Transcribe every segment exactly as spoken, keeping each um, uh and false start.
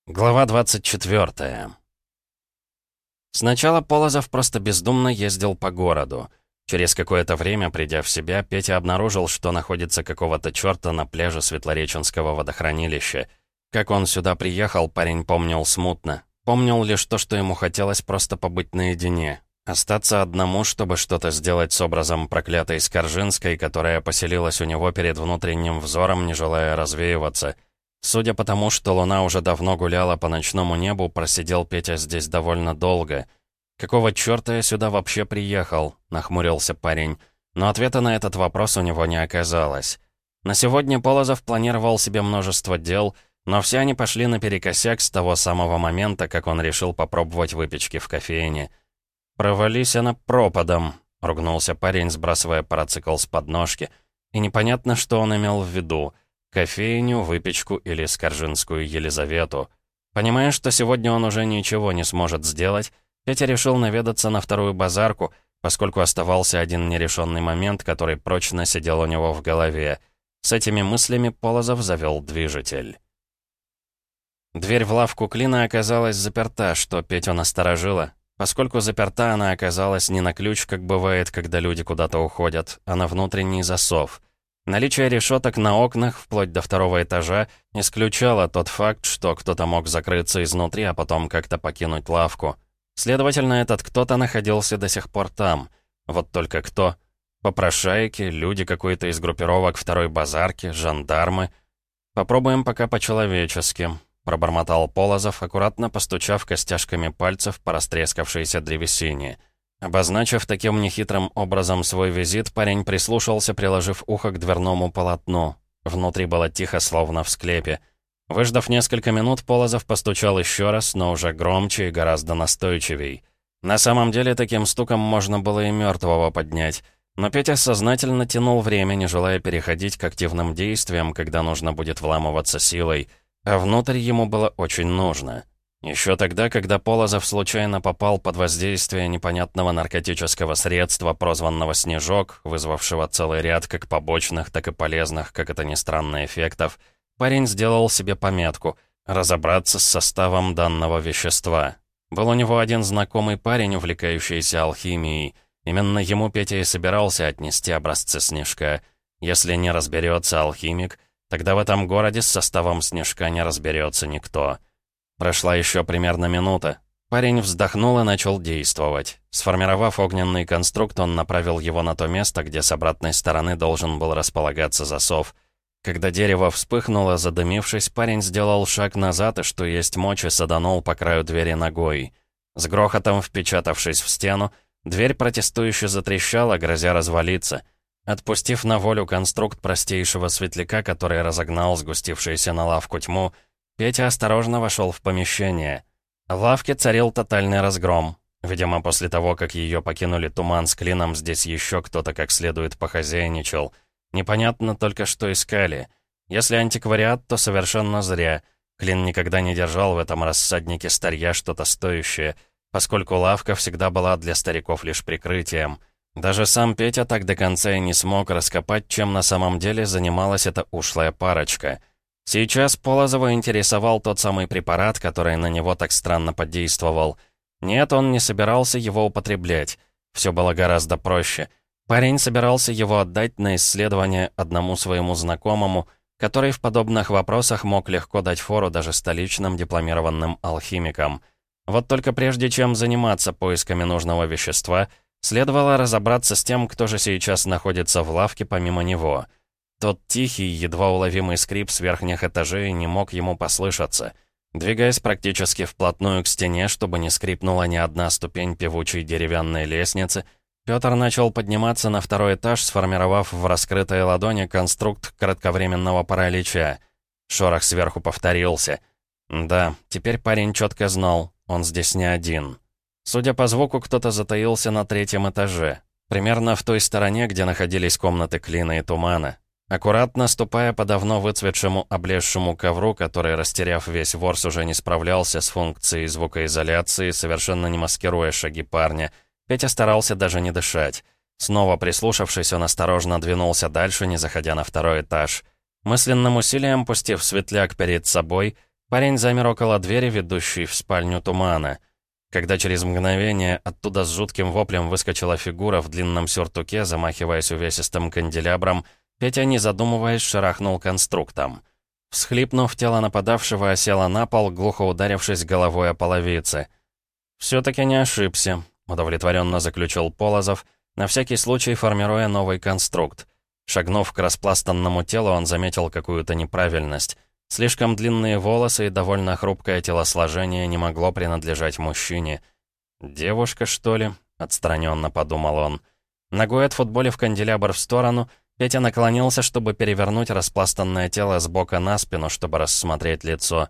Глава двадцать четвёртая. Сначала Полозов просто бездумно ездил по городу. Через какое-то время, придя в себя, Петя обнаружил, что находится какого-то чёрта на пляже Светлореченского водохранилища. Как он сюда приехал, парень помнил смутно. Помнил лишь то, что ему хотелось просто побыть наедине. Остаться одному, чтобы что-то сделать с образом проклятой Скоржинской, которая поселилась у него перед внутренним взором, не желая развеиваться. Судя по тому, что луна уже давно гуляла по ночному небу, просидел Петя здесь довольно долго. «Какого чёрта я сюда вообще приехал?» — нахмурился парень. Но ответа на этот вопрос у него не оказалось. На сегодня Полозов планировал себе множество дел, но все они пошли наперекосяк с того самого момента, как он решил попробовать выпечки в кофейне. «Провались она пропадом», — ругнулся парень, сбрасывая парацикл с подножки. И непонятно, что он имел в виду. Кофейню, выпечку или Скоржинскую Елизавету. Понимая, что сегодня он уже ничего не сможет сделать, Петя решил наведаться на вторую базарку, поскольку оставался один нерешенный момент, который прочно сидел у него в голове. С этими мыслями Полозов завел движитель. Дверь в лавку Клина оказалась заперта, что Петю насторожило. Поскольку заперта, она оказалась не на ключ, как бывает, когда люди куда-то уходят, а на внутренний засов. Наличие решеток на окнах, вплоть до второго этажа, исключало тот факт, что кто-то мог закрыться изнутри, а потом как-то покинуть лавку. Следовательно, этот кто-то находился до сих пор там. Вот только кто? Попрошайки, люди какой-то из группировок второй базарки, жандармы. «Попробуем пока по-человечески», — пробормотал Полозов, аккуратно постучав костяшками пальцев по растрескавшейся древесине. Обозначив таким нехитрым образом свой визит, парень прислушался, приложив ухо к дверному полотну. Внутри было тихо, словно в склепе. Выждав несколько минут, Полозов постучал еще раз, но уже громче и гораздо настойчивей. На самом деле, таким стуком можно было и мертвого поднять. Но Петя сознательно тянул время, не желая переходить к активным действиям, когда нужно будет вламываться силой. А внутрь ему было очень нужно. Еще тогда, когда Полозов случайно попал под воздействие непонятного наркотического средства, прозванного «Снежок», вызвавшего целый ряд как побочных, так и полезных, как это ни странно, эффектов, парень сделал себе пометку — разобраться с составом данного вещества. Был у него один знакомый парень, увлекающийся алхимией. Именно ему Петя и собирался отнести образцы «Снежка». Если не разберется алхимик, тогда в этом городе с составом «Снежка» не разберется никто. Прошла еще примерно минута. Парень вздохнул и начал действовать. Сформировав огненный конструкт, он направил его на то место, где с обратной стороны должен был располагаться засов. Когда дерево вспыхнуло, задымившись, парень сделал шаг назад и, что есть мочи, саданул по краю двери ногой. С грохотом впечатавшись в стену, дверь протестующе затрещала, грозя развалиться. Отпустив на волю конструкт простейшего светляка, который разогнал сгустившуюся на лавку тьму, Петя осторожно вошел в помещение. В лавке царил тотальный разгром. Видимо, после того, как ее покинули Туман с Клином, здесь еще кто-то как следует похозяйничал. Непонятно только, что искали. Если антиквариат, то совершенно зря. Клин никогда не держал в этом рассаднике старья что-то стоящее, поскольку лавка всегда была для стариков лишь прикрытием. Даже сам Петя так до конца и не смог раскопать, чем на самом деле занималась эта ушлая парочка. Сейчас Полозова интересовал тот самый препарат, который на него так странно подействовал. Нет, он не собирался его употреблять. Все было гораздо проще. Парень собирался его отдать на исследование одному своему знакомому, который в подобных вопросах мог легко дать фору даже столичным дипломированным алхимикам. Вот только прежде чем заниматься поисками нужного вещества, следовало разобраться с тем, кто же сейчас находится в лавке помимо него. Тот тихий, едва уловимый скрип с верхних этажей не мог ему послышаться. Двигаясь практически вплотную к стене, чтобы не скрипнула ни одна ступень певучей деревянной лестницы, Пётр начал подниматься на второй этаж, сформировав в раскрытой ладони конструкт кратковременного паралича. Шорох сверху повторился. Да, теперь парень четко знал, он здесь не один. Судя по звуку, кто-то затаился на третьем этаже, примерно в той стороне, где находились комнаты Клина и Тумана. Аккуратно ступая по давно выцветшему облезшему ковру, который, растеряв весь ворс, уже не справлялся с функцией звукоизоляции, совершенно не маскируя шаги парня, Петя старался даже не дышать. Снова прислушавшись, он осторожно двинулся дальше, не заходя на второй этаж. Мысленным усилием, пустив светляк перед собой, Парень замер около двери, ведущей в спальню Тумана. Когда через мгновение оттуда с жутким воплем выскочила фигура в длинном сюртуке, замахиваясь увесистым канделябром, Петя, не задумываясь, шарахнул конструктом. Всхлипнув, тело нападавшего осело на пол, глухо ударившись головой о половице. «Все-таки не ошибся», — удовлетворенно заключил Полозов, на всякий случай формируя новый конструкт. Шагнув к распластанному телу, он заметил какую-то неправильность. Слишком длинные волосы и довольно хрупкое телосложение не могло принадлежать мужчине. «Девушка, что ли?» — отстраненно подумал он. Ногой отфутболив канделябр в сторону, Петя наклонился, чтобы перевернуть распластанное тело с бока на спину, чтобы рассмотреть лицо.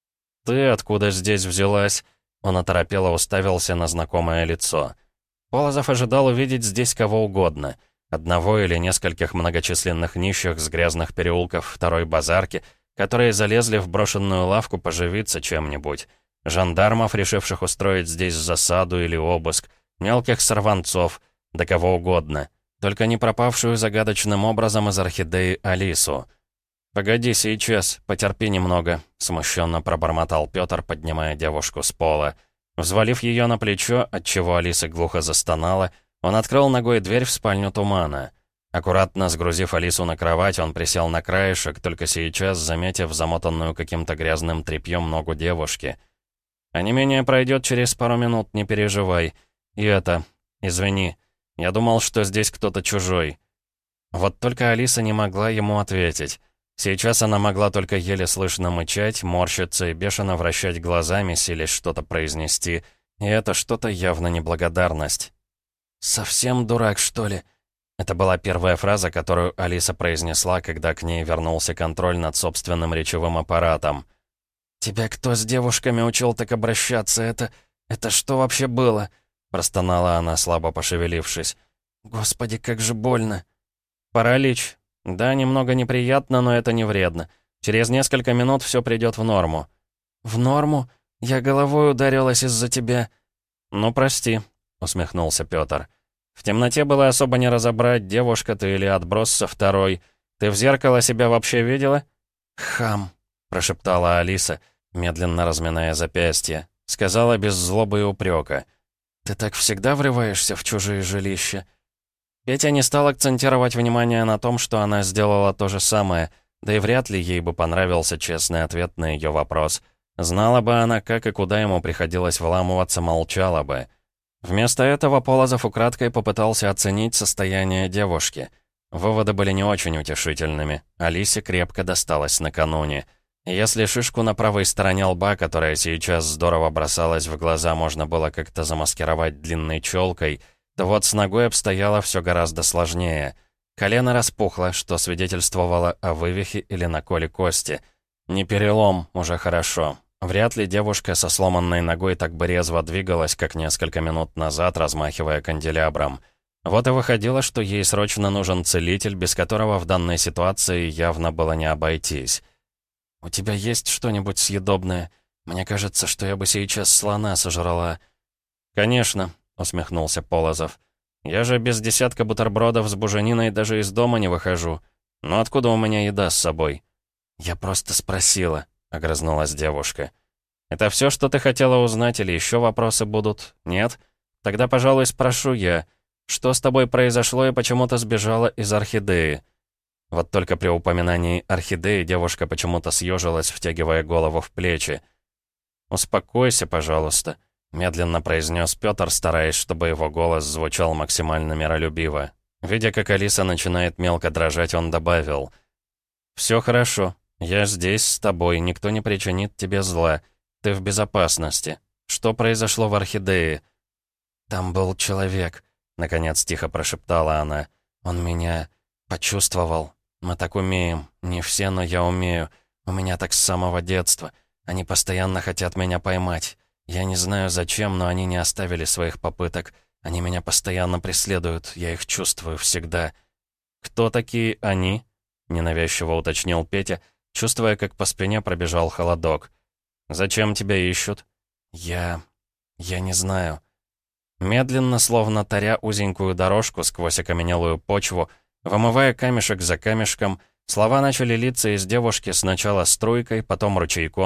«Ты откуда здесь взялась?» Он оторопело уставился на знакомое лицо. Полозов ожидал увидеть здесь кого угодно. Одного или нескольких многочисленных нищих с грязных переулков второй базарки, которые залезли в брошенную лавку поживиться чем-нибудь. Жандармов, решивших устроить здесь засаду или обыск. Мелких сорванцов, да кого угодно. Только не пропавшую загадочным образом из орхидеи Алису. «Погоди сейчас, потерпи немного», — смущенно пробормотал Пётр, поднимая девушку с пола. Взвалив ее на плечо, отчего Алиса глухо застонала, он открыл ногой дверь в спальню Тумана. Аккуратно сгрузив Алису на кровать, он присел на краешек, только сейчас заметив замотанную каким-то грязным тряпьем ногу девушки. «Онемение пройдет через пару минут, не переживай. И это... Извини. Я думал, что здесь кто-то чужой». Вот только Алиса не могла ему ответить. Сейчас она могла только еле слышно мычать, морщиться и бешено вращать глазами, силясь что-то произнести. И это что-то явно неблагодарность. «Совсем дурак, что ли?» Это была первая фраза, которую Алиса произнесла, когда к ней вернулся контроль над собственным речевым аппаратом. «Тебя кто с девушками учил так обращаться? Это... это что вообще было?» Простонала она, слабо пошевелившись. «Господи, как же больно!» «Паралич. Да, немного неприятно, но это не вредно. Через несколько минут все придет в норму». «В норму? Я головой ударилась из-за тебя». «Ну, прости», — усмехнулся Пётр. «В темноте было особо не разобрать, девушка ты или отброс со второй. Ты в зеркало себя вообще видела?» «Хам», — прошептала Алиса, медленно разминая запястье. Сказала без злобы и упрека. «Ты так всегда врываешься в чужие жилища?» Петя не стал акцентировать внимание на том, что она сделала то же самое, да и вряд ли ей бы понравился честный ответ на ее вопрос. Знала бы она, как и куда ему приходилось вламываться, молчала бы. Вместо этого Полозов украдкой попытался оценить состояние девушки. Выводы были не очень утешительными. Алисе крепко досталось накануне. Если шишку на правой стороне лба, которая сейчас здорово бросалась в глаза, можно было как-то замаскировать длинной челкой, то вот с ногой обстояло все гораздо сложнее. Колено распухло, что свидетельствовало о вывихе или наколе кости. Не перелом, уже хорошо. Вряд ли девушка со сломанной ногой так бы резво двигалась, как несколько минут назад, размахивая канделябром. Вот и выходило, что ей срочно нужен целитель, без которого в данной ситуации явно было не обойтись. «У тебя есть что-нибудь съедобное? Мне кажется, что я бы сейчас слона сожрала». «Конечно», — усмехнулся Полозов. «Я же без десятка бутербродов с бужениной даже из дома не выхожу. Но откуда у меня еда с собой?» «Я просто спросила», — огрызнулась девушка. «Это все, что ты хотела узнать, или еще вопросы будут? Нет? Тогда, пожалуй, спрошу я. Что с тобой произошло и почему ты сбежала из орхидеи?» Вот только при упоминании орхидеи девушка почему-то съежилась, втягивая голову в плечи. «Успокойся, пожалуйста», — медленно произнес Пётр, стараясь, чтобы его голос звучал максимально миролюбиво. Видя, как Алиса начинает мелко дрожать, он добавил: «Все хорошо. Я здесь с тобой, никто не причинит тебе зла. Ты в безопасности. Что произошло в орхидее?» «Там был человек», — наконец тихо прошептала она. «Он меня почувствовал. Мы так умеем. Не все, но я умею. У меня так с самого детства. Они постоянно хотят меня поймать. Я не знаю зачем, но они не оставили своих попыток. Они меня постоянно преследуют. Я их чувствую всегда». «Кто такие они?» — ненавязчиво уточнил Петя, чувствуя, как по спине пробежал холодок. «Зачем тебя ищут?» «Я... я не знаю». Медленно, словно таря узенькую дорожку сквозь окаменелую почву, вымывая камешек за камешком, слова начали литься из девушки сначала струйкой, потом ручейком.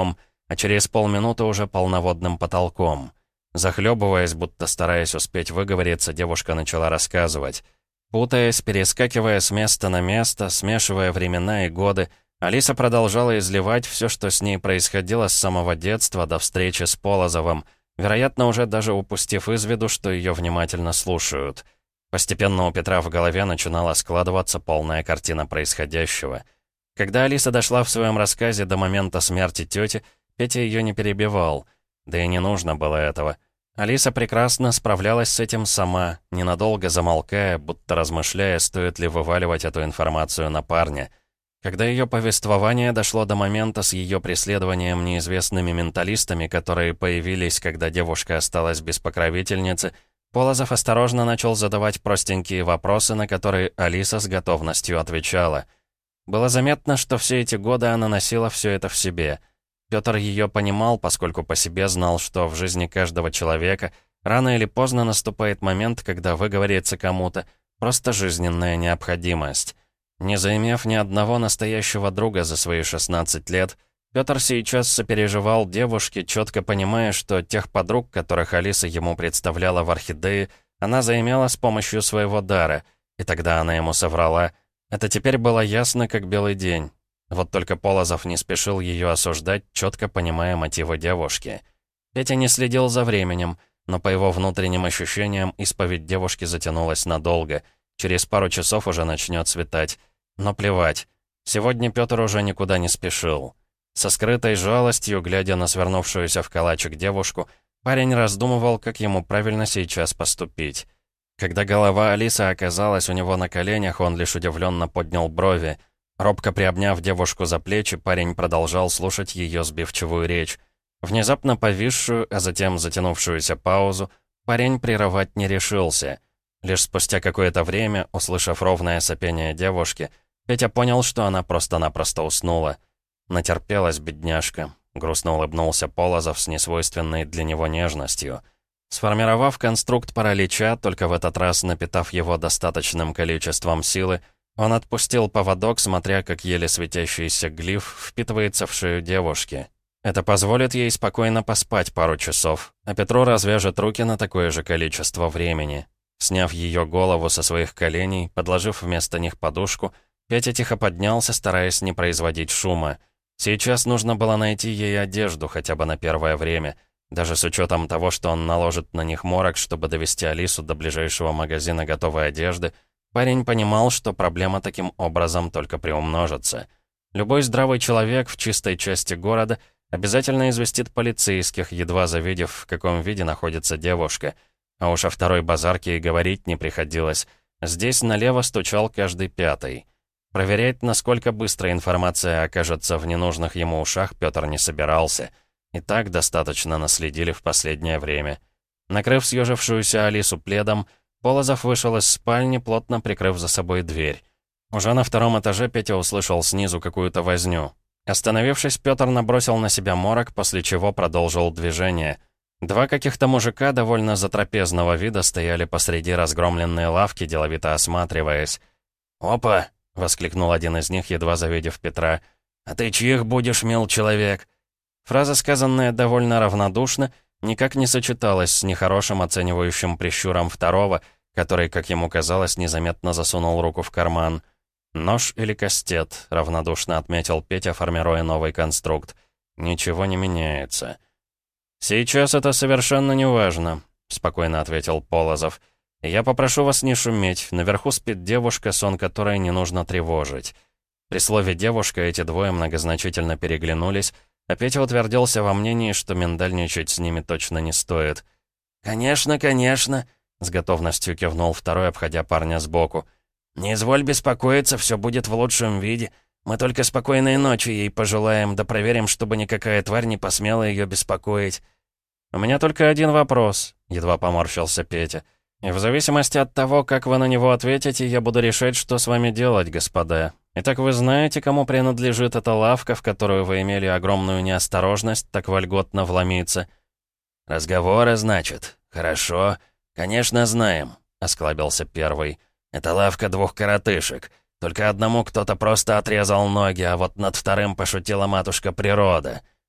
а через полминуты уже полноводным потолком. Захлебываясь, будто стараясь успеть выговориться, девушка начала рассказывать. Путаясь, перескакивая с места на место, смешивая времена и годы, Алиса продолжала изливать все, что с ней происходило с самого детства до встречи с Полозовым, вероятно, уже даже упустив из виду, что ее внимательно слушают. Постепенно у Петра в голове начинала складываться полная картина происходящего. Когда Алиса дошла в своем рассказе до момента смерти тети, Петя ее не перебивал. Да и не нужно было этого. Алиса прекрасно справлялась с этим сама, ненадолго замолкая, будто размышляя, стоит ли вываливать эту информацию на парня. Когда ее повествование дошло до момента с ее преследованием неизвестными менталистами, которые появились, когда девушка осталась без покровительницы, Полозов осторожно начал задавать простенькие вопросы, на которые Алиса с готовностью отвечала. Было заметно, что все эти годы она носила все это в себе. Петр ее понимал, поскольку по себе знал, что в жизни каждого человека рано или поздно наступает момент, когда выговорится кому-то, просто жизненная необходимость. Не заимев ни одного настоящего друга за свои шестнадцать лет, Петр сейчас сопереживал девушке, четко понимая, что тех подруг, которых Алиса ему представляла в «Орхидее», она заимела с помощью своего дара, и тогда она ему соврала. Это теперь было ясно, как белый день. Вот только Полозов не спешил ее осуждать, четко понимая мотивы девушки. Петя не следил за временем, но по его внутренним ощущениям исповедь девушки затянулась надолго. Через пару часов уже начнет светать. Но плевать. Сегодня Петр уже никуда не спешил. Со скрытой жалостью, глядя на свернувшуюся в калачик девушку, парень раздумывал, как ему правильно сейчас поступить. Когда голова Алисы оказалась у него на коленях, он лишь удивленно поднял брови. Робко приобняв девушку за плечи, парень продолжал слушать ее сбивчивую речь. Внезапно повисшую, а затем затянувшуюся паузу, парень прерывать не решился. Лишь спустя какое-то время, услышав ровное сопение девушки, Петя понял, что она просто-напросто уснула. Натерпелась бедняжка. Грустно улыбнулся Полозов с несвойственной для него нежностью. Сформировав конструкт паралича, только в этот раз напитав его достаточным количеством силы, он отпустил поводок, смотря как еле светящийся глиф впитывается в шею девушки. Это позволит ей спокойно поспать пару часов, а Петру развяжет руки на такое же количество времени. Сняв ее голову со своих коленей, подложив вместо них подушку, Петя тихо поднялся, стараясь не производить шума. Сейчас нужно было найти ей одежду хотя бы на первое время, даже с учетом того, что он наложит на них морок, чтобы довести Алису до ближайшего магазина готовой одежды. Парень понимал, что проблема таким образом только приумножится. Любой здравый человек в чистой части города обязательно известит полицейских, едва завидев, в каком виде находится девушка. А уж о второй базарке и говорить не приходилось. Здесь налево стучал каждый пятый. Проверять, насколько быстро информация окажется в ненужных ему ушах, Петр не собирался. И так достаточно наследили в последнее время. Накрыв съежившуюся Алису пледом, Полозов вышел из спальни, плотно прикрыв за собой дверь. Уже на втором этаже Петя услышал снизу какую-то возню. Остановившись, Петр набросил на себя морок, после чего продолжил движение. Два каких-то мужика довольно затрапезного вида стояли посреди разгромленной лавки, деловито осматриваясь. «Опа!» — воскликнул один из них, едва завидев Петра. «А ты чьих будешь, мил человек?» Фраза, сказанная довольно равнодушно, никак не сочеталась с нехорошим оценивающим прищуром второго, который, как ему казалось, незаметно засунул руку в карман. «Нож или кастет?» — равнодушно отметил Петя, формируя новый конструкт. «Ничего не меняется». «Сейчас это совершенно не важно», — спокойно ответил Полозов. «Я попрошу вас не шуметь. Наверху спит девушка, сон которой не нужно тревожить». При слове «девушка» эти двое многозначительно переглянулись, а Петя утвердился во мнении, что миндальничать с ними точно не стоит. «Конечно, конечно», — с готовностью кивнул второй, обходя парня сбоку. «Не изволь беспокоиться, все будет в лучшем виде. Мы только спокойной ночи ей пожелаем, да проверим, чтобы никакая тварь не посмела ее беспокоить». «У меня только один вопрос», — едва поморщился Петя. «И в зависимости от того, как вы на него ответите, я буду решать, что с вами делать, господа. Итак, вы знаете, кому принадлежит эта лавка, в которую вы имели огромную неосторожность так вольготно вломиться?» «Разговоры, значит? Хорошо. Конечно, знаем», — осклабился первый. «Это лавка двух коротышек. Только одному кто-то просто отрезал ноги, а вот над вторым пошутила матушка природа».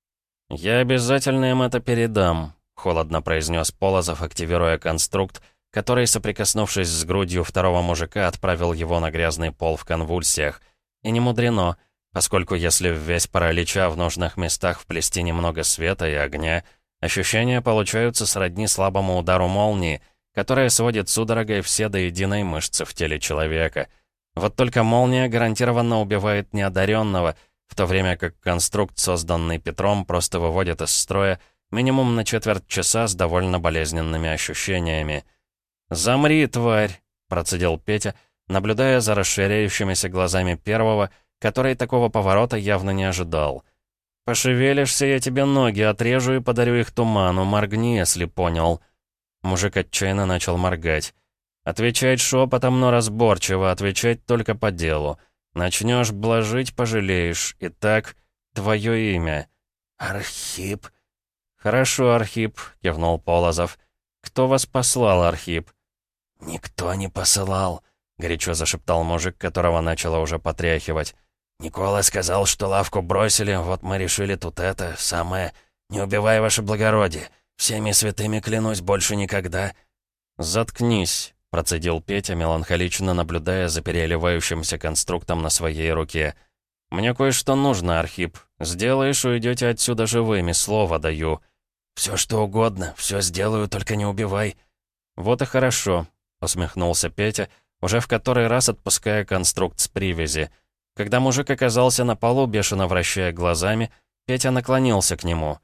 «Я обязательно им это передам», — холодно произнес Полозов, активируя конструкт, который, соприкоснувшись с грудью второго мужика, отправил его на грязный пол в конвульсиях. И не мудрено, поскольку если в весь паралича в нужных местах вплести немного света и огня, ощущения получаются сродни слабому удару молнии, которая сводит судорогой все до единой мышцы в теле человека. Вот только молния гарантированно убивает неодаренного, в то время как конструкт, созданный Петром, просто выводит из строя минимум на четверть часа с довольно болезненными ощущениями. «Замри, тварь!» — процедил Петя, наблюдая за расширяющимися глазами первого, который такого поворота явно не ожидал. «Пошевелишься, я тебе ноги отрежу и подарю их туману, моргни, если понял». Мужик отчаянно начал моргать. «Отвечать шепотом, но разборчиво, отвечать только по делу. Начнешь блажить, пожалеешь. Итак, твое имя». «Архип». «Хорошо, Архип», — кивнул Полозов. «Кто вас послал, Архип?» «Никто не посылал», — горячо зашептал мужик, которого начало уже потряхивать. «Никола сказал, что лавку бросили, вот мы решили тут это, самое. Не убивай, ваше благородие. Всеми святыми клянусь, больше никогда». «Заткнись», — процедил Петя, меланхолично наблюдая за переливающимся конструктом на своей руке. «Мне кое-что нужно, Архип. Сделаешь, уйдете отсюда живыми, слово даю». «Все что угодно, все сделаю, только не убивай». «Вот и хорошо», — усмехнулся Петя, уже в который раз отпуская конструкт с привязи. Когда мужик оказался на полу, бешено вращая глазами, Петя наклонился к нему.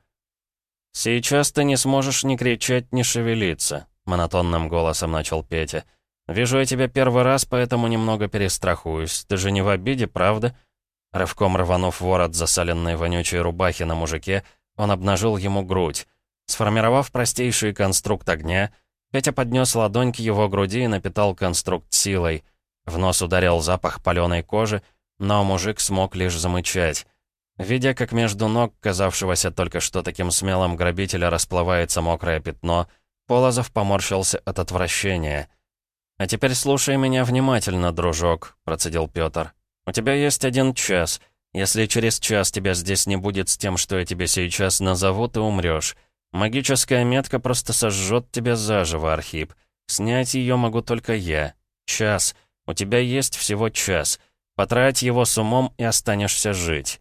«Сейчас ты не сможешь ни кричать, ни шевелиться», — монотонным голосом начал Петя. «Вижу я тебя первый раз, поэтому немного перестрахуюсь. Ты же не в обиде, правда?» Рывком рванув ворот засаленной вонючей рубахи на мужике, он обнажил ему грудь. Сформировав простейший конструкт огня, Петя поднес ладонь к его груди и напитал конструкт силой. В нос ударил запах паленой кожи, но мужик смог лишь замычать. Видя, как между ног, казавшегося только что таким смелым грабителя, расплывается мокрое пятно, Полозов поморщился от отвращения. «А теперь слушай меня внимательно, дружок», — процедил Пётр. «У тебя есть один час. Если через час тебя здесь не будет с тем, что я тебе сейчас назову, ты умрёшь. Магическая метка просто сожжет тебя заживо, Архип. Снять ее могу только я. Час. У тебя есть всего час. Потрать его с умом и останешься жить».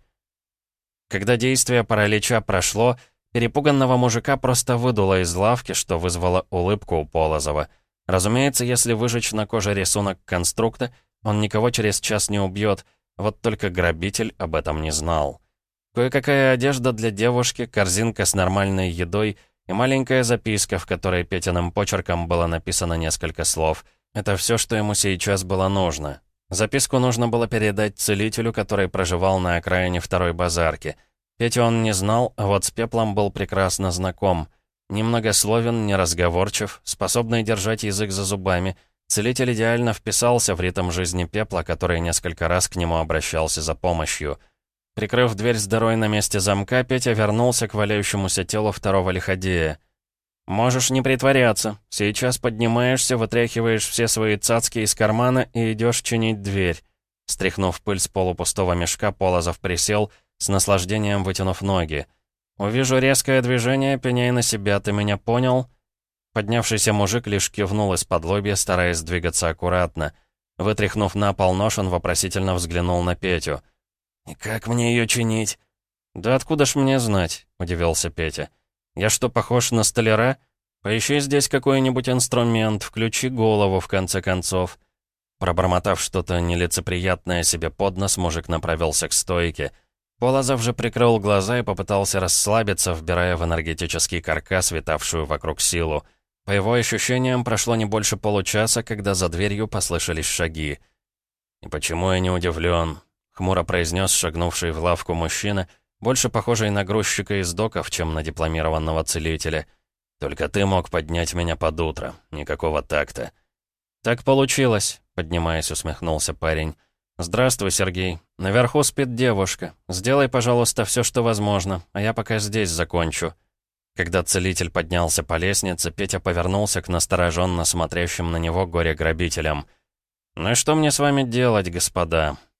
Когда действие паралича прошло, перепуганного мужика просто выдуло из лавки, что вызвало улыбку у Полозова. Разумеется, если выжечь на коже рисунок конструкта, он никого через час не убьет, вот только грабитель об этом не знал. Кое-какая одежда для девушки, корзинка с нормальной едой и маленькая записка, в которой Петиным почерком было написано несколько слов. Это все, что ему сейчас было нужно. Записку нужно было передать целителю, который проживал на окраине второй базарки. Петю он не знал, а вот с Пеплом был прекрасно знаком. Немногословен, неразговорчив, способный держать язык за зубами, целитель идеально вписался в ритм жизни Пепла, который несколько раз к нему обращался за помощью. Прикрыв дверь с дырой на месте замка, Петя вернулся к валяющемуся телу второго лиходея. «Можешь не притворяться. Сейчас поднимаешься, вытряхиваешь все свои цацки из кармана и идешь чинить дверь». Стряхнув пыль с полупустого мешка, Полозов присел, с наслаждением вытянув ноги. «Увижу резкое движение, пеняй на себя, ты меня понял?» Поднявшийся мужик лишь кивнул из-под лобья, стараясь двигаться аккуратно. Вытряхнув на пол нож, он вопросительно взглянул на Петю. «И как мне ее чинить?» «Да откуда ж мне знать?» — удивился Петя. «Я что, похож на столяра? Поищи здесь какой-нибудь инструмент, включи голову, в конце концов». Пробормотав что-то нелицеприятное себе под нос, мужик направился к стойке. Полозов же прикрыл глаза и попытался расслабиться, вбирая в энергетический каркас, витавшую вокруг силу. По его ощущениям, прошло не больше получаса, когда за дверью послышались шаги. «И почему я не удивлен?» — хмуро произнес шагнувший в лавку мужчина, больше похожий на грузчика из доков, чем на дипломированного целителя. «Только ты мог поднять меня под утро. Никакого такта». «Так получилось», — поднимаясь, усмехнулся парень. «Здравствуй, Сергей. Наверху спит девушка. Сделай, пожалуйста, все, что возможно, а я пока здесь закончу». Когда целитель поднялся по лестнице, Петя повернулся к настороженно смотрящим на него горе-грабителям. «Ну и что мне с вами делать, господа?»